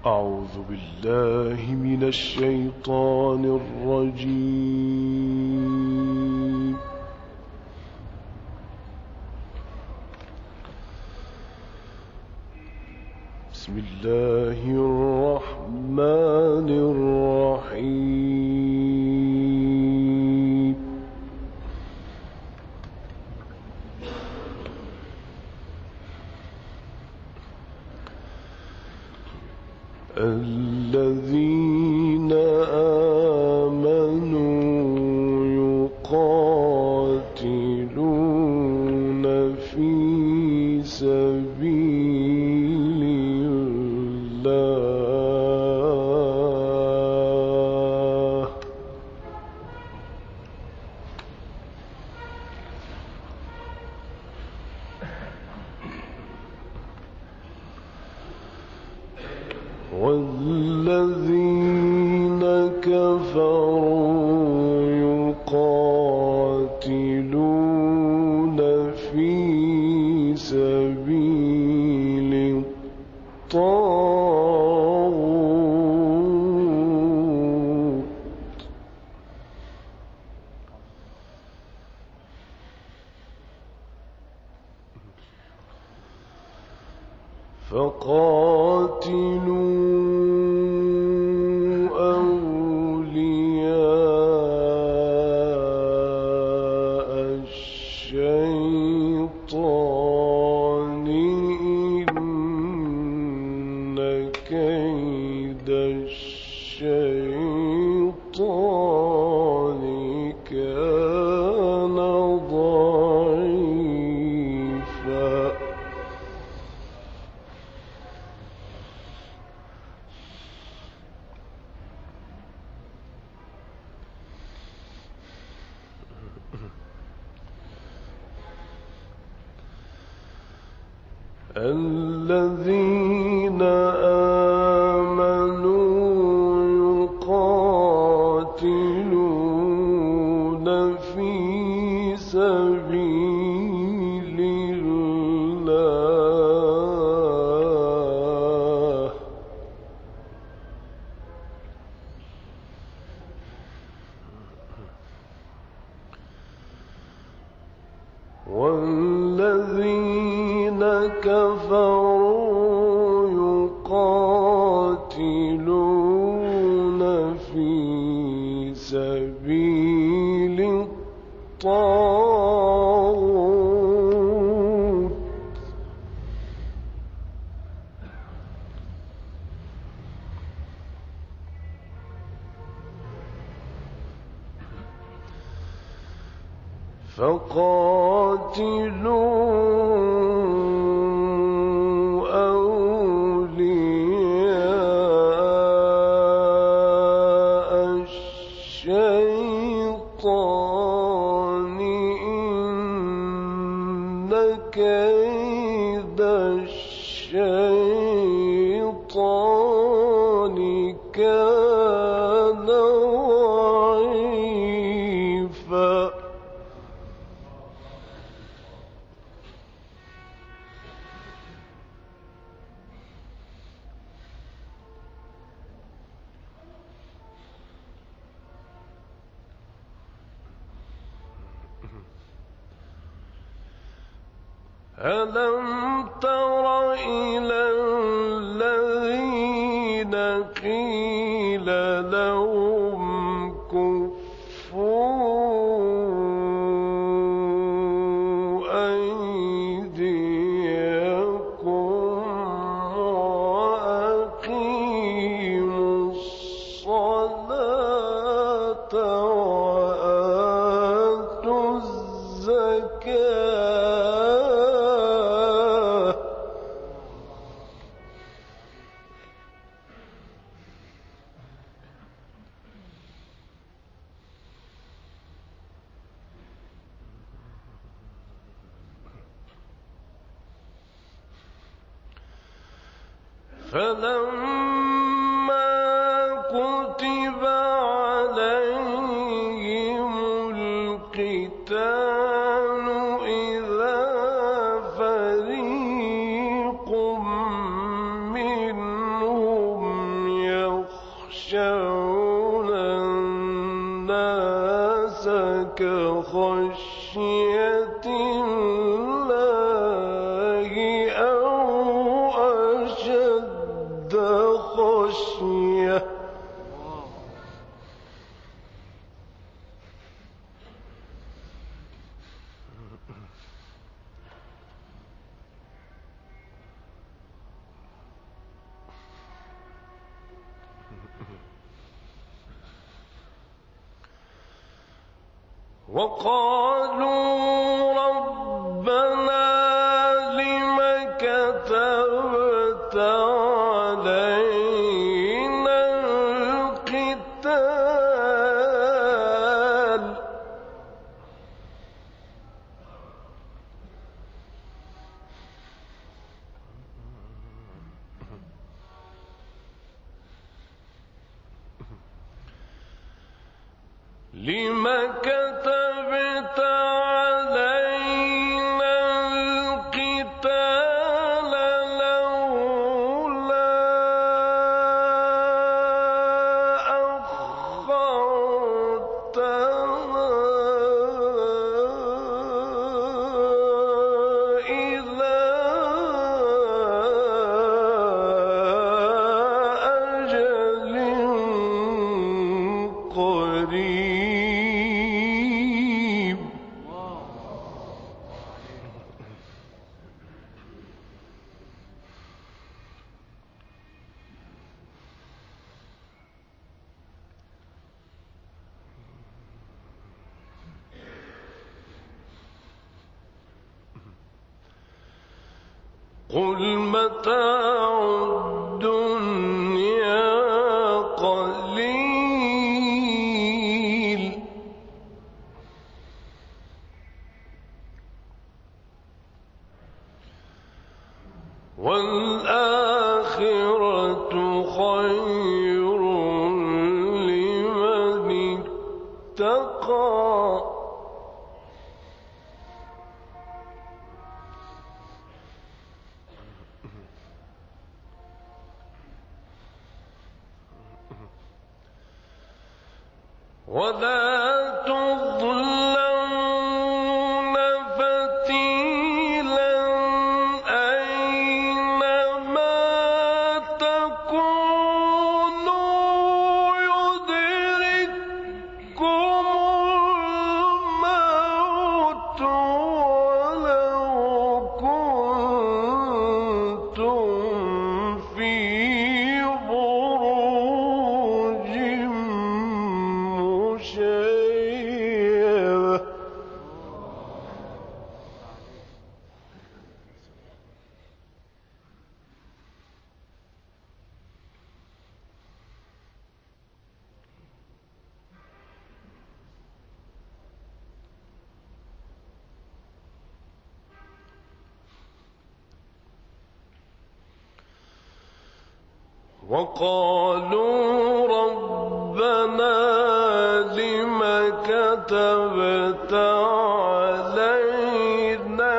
أعوذ بالله من الشيطان الرجيم. بسم الله الرحمن الرحيم. الذين آمنوا يقاتلون في سبيل الله والذين كفروا يقاتلون في سبيل الطاغوت فقاتلوا كيد الشيطان كان ضعيفا الذين آمنوا يقاتلون في سبيل الله والذين كفروا يقاتلون في سبيل الطاغوت فقاتلوا الشيطان إن كيد الشيطان كان ضعيفا ألم تر إلى الذين قيل لهم كفوا أيديكم وأقيموا الصلاة وآتوا الزكاة فلما كتب عليهم القتال إذا فريق منهم الناس كخشية الله أو أشد خشية. وقالوا ربنا لم كتبت علينا القتال لم كتبت علينا القتال لولا أخرتنا إلى أجل قريب. قل متاع الدنيا قليل والآخرة خير لمن اتقى. ولا تظلمون فتيلا أينما تكونوا يدرككم الموت ولو كنتم في بروج مشيدة. وقالوا ربنا لم كتبت علينا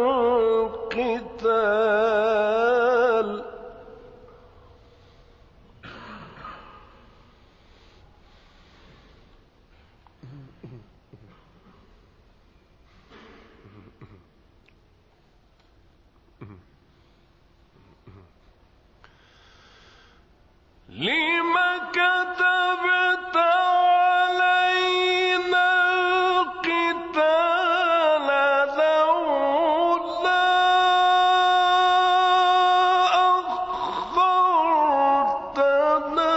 القتال لم كتبت علينا القتال لولا أخرتنا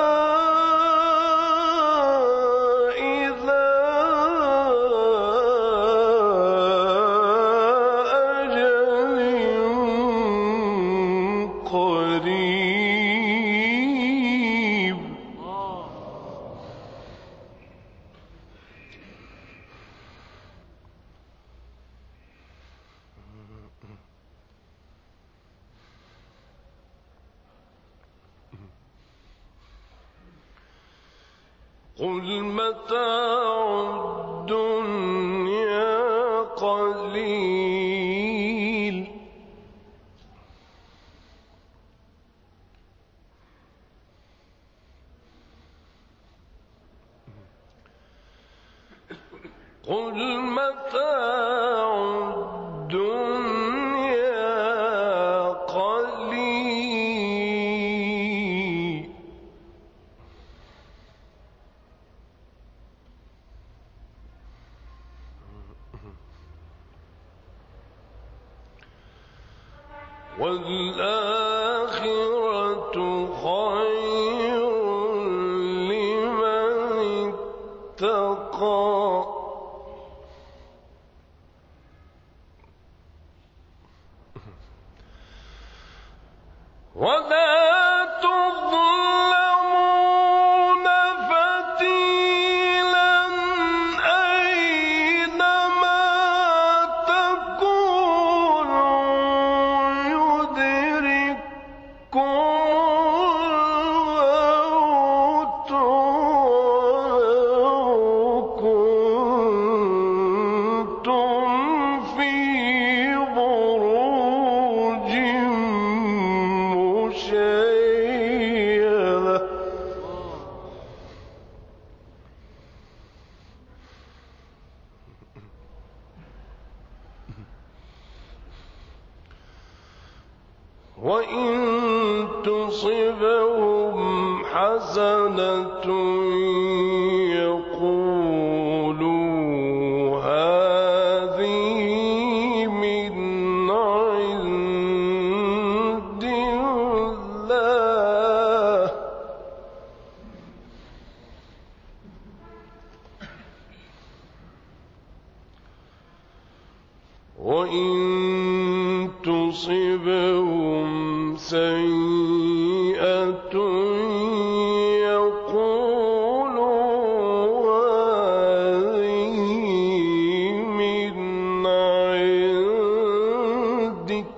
إلى أجل قريب. قل متاع الدنيا قليل قل متاع الدنيا قليل والآخرة خير لمن اتقى ولا تظلمون فتيلا أينما تكونوا يدرككم الموت ولو كنتم في بروج مشيدة وإن تصبهم حسنة يقولوا هذه من عند الله وإن تصبهم سيئة يقولوا هذه من عندك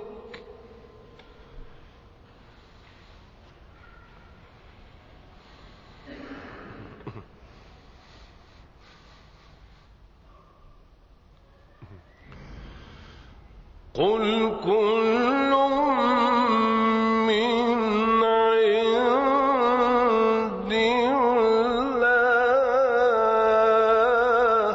قل كل من عند الله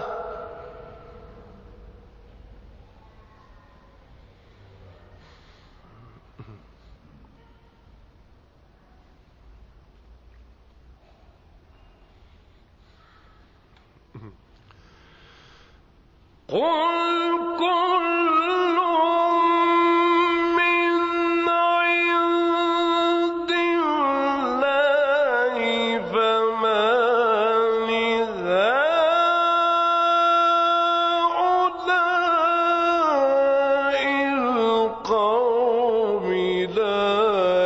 قل كل من عند الله فما لهؤلاء القوم لا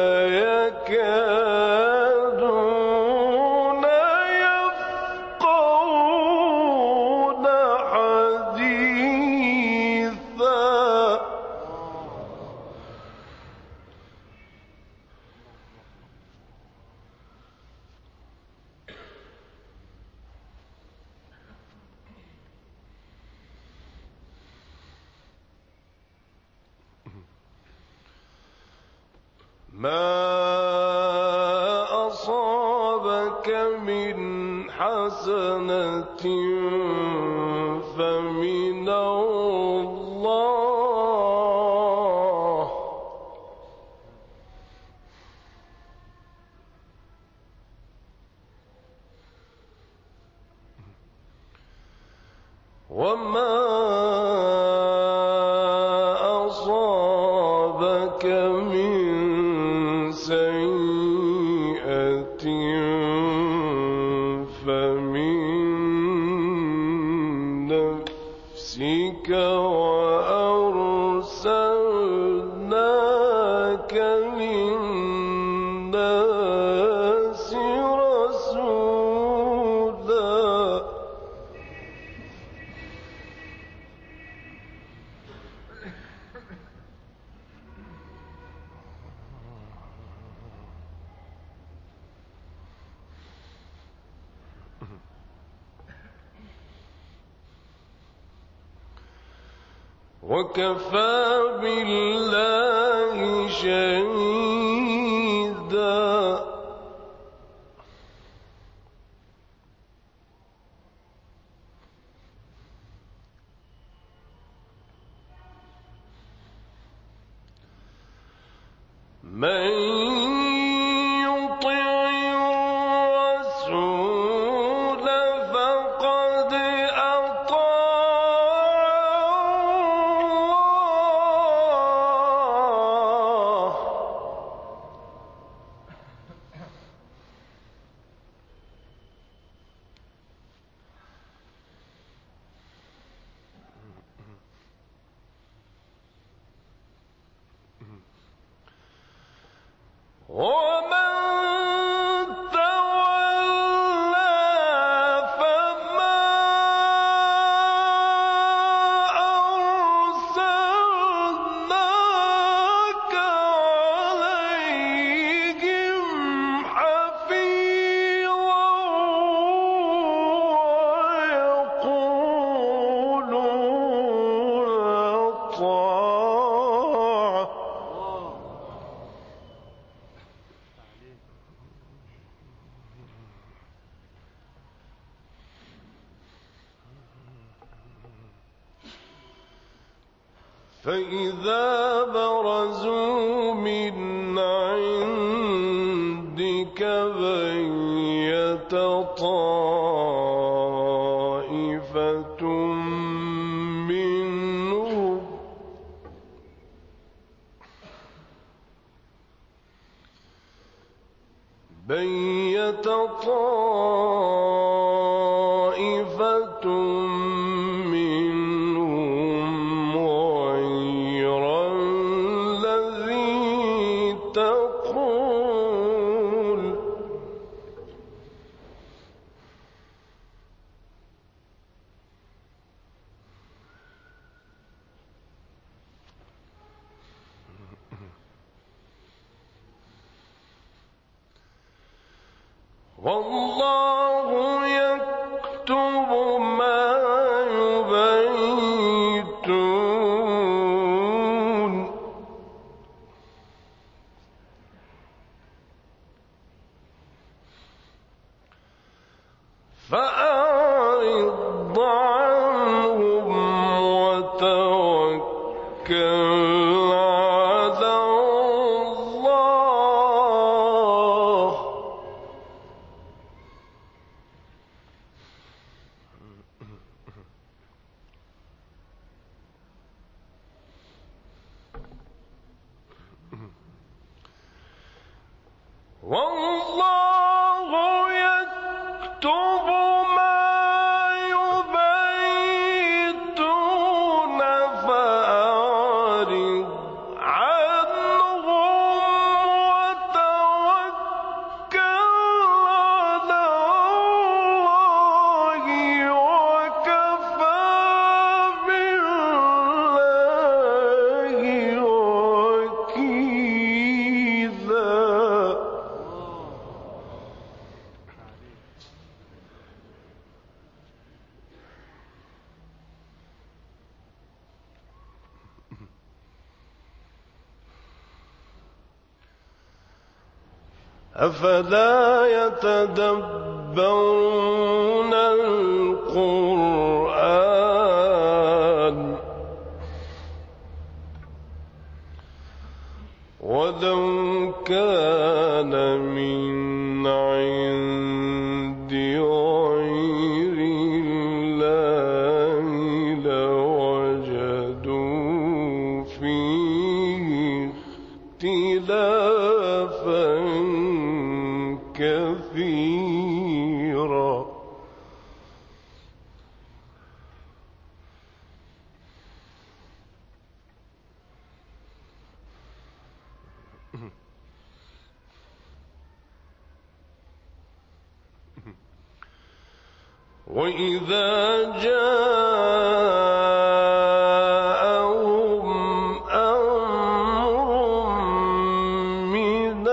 يكادون يفقهون حديثا ما أصابك من حسنة فمن الله وما أصابك من سيئة فمن نفسك وأرسلناك للناس رسولا وكفى بالله شهيدا من يطع الرسول فقد أطاع ومن تولى فما أرسلناك عليهم حفيظا ويقولون طاعة فإذا برزوا من عندك بيت طائفة منهم غير الذي تقول والله يكتب ما يبيتون فأعرض عنهم وتوكل على الله والله يكتب ما يبيتون فأعرض عنهم وتوكل على الله وكفى بالله وكيلا أفلا يتدبرون القرآن ولو كان من عند غير الله لوجدوا فيه اختلافا كثيرا وإذا جاءهم أمر من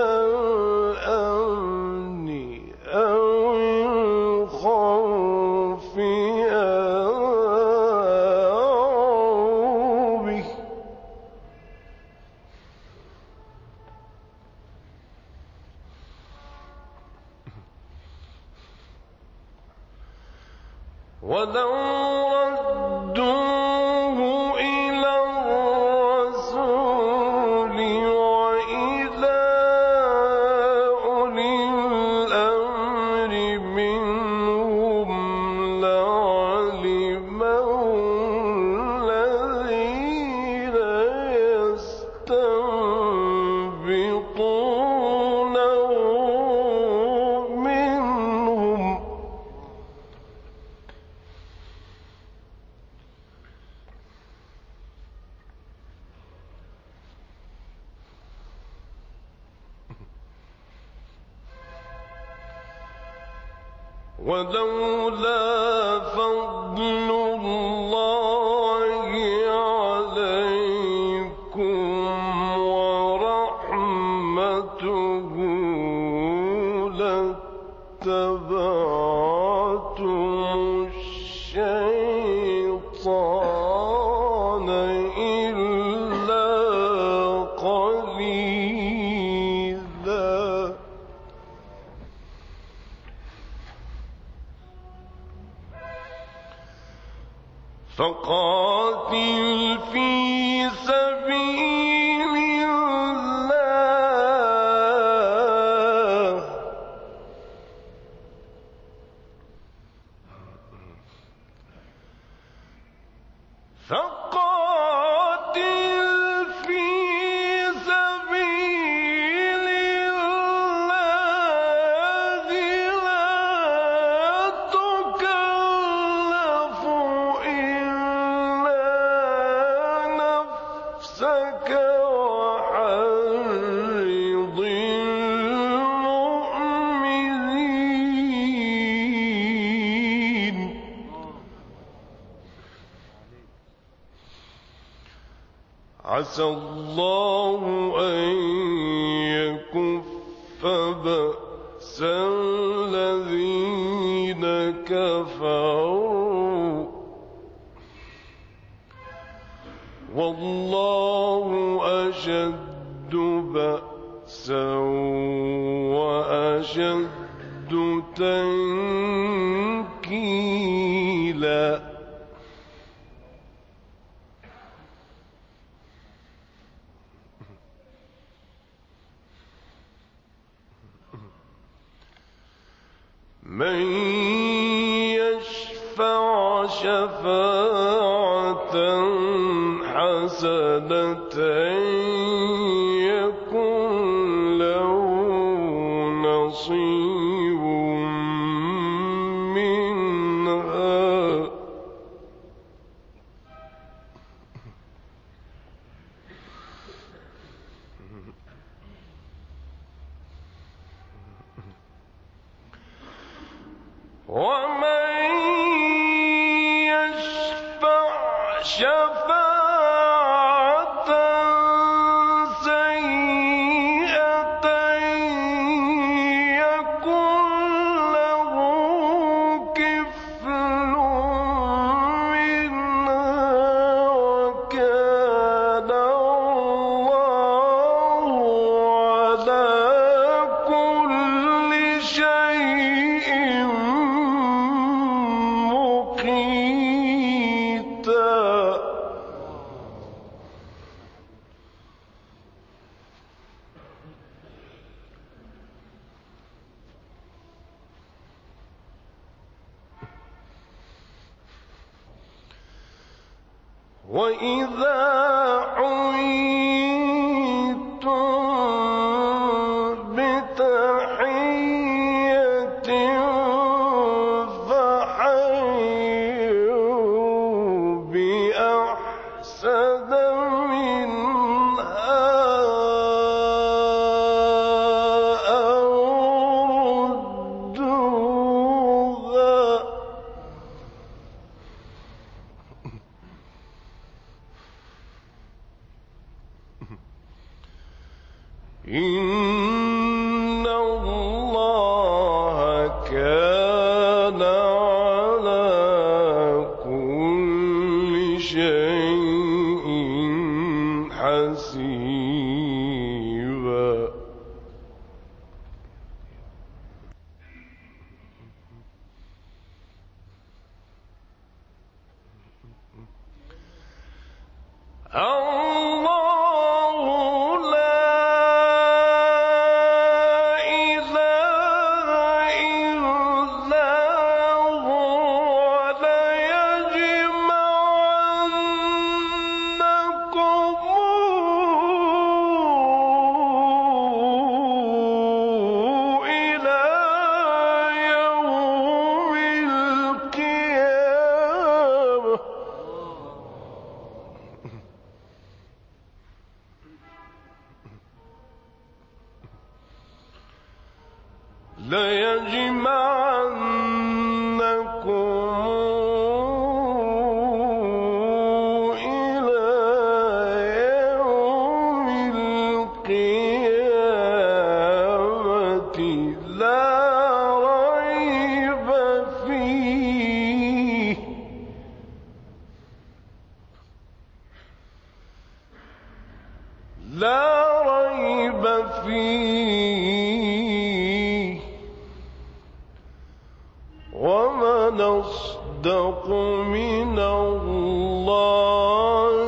الأمن أو الخوف أذاعوا به ولو ردوه إلى الرسول وإلى ولولا فضل الله عليكم ورحمته لاتبعتم الشيطان إلا قليلا. فقاتل في سبيل الله لا تكلف إلا نفسك وحرض المؤمنين. عسى الله أن يكف بأس الذين كفروا والله أشد بأسا وأشد تنكيلا. من يشفع شفاعة حسنة يكن له نصيب منها ومن يشفع شفاعة سيئة يكن له كفل منها وكان الله على كل شيء مقيتا. وإذا حييتم بتحية فحيوا بأحسن منها أو ردوها إن الله كان على كل شيء حسيبا. الله لا إله إلا هو ليجمعنكم إلى يوم القيامة. ليجمعنكم ريب فيه ومن أصدق من الله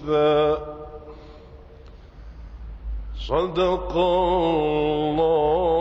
حديثا. صدق الله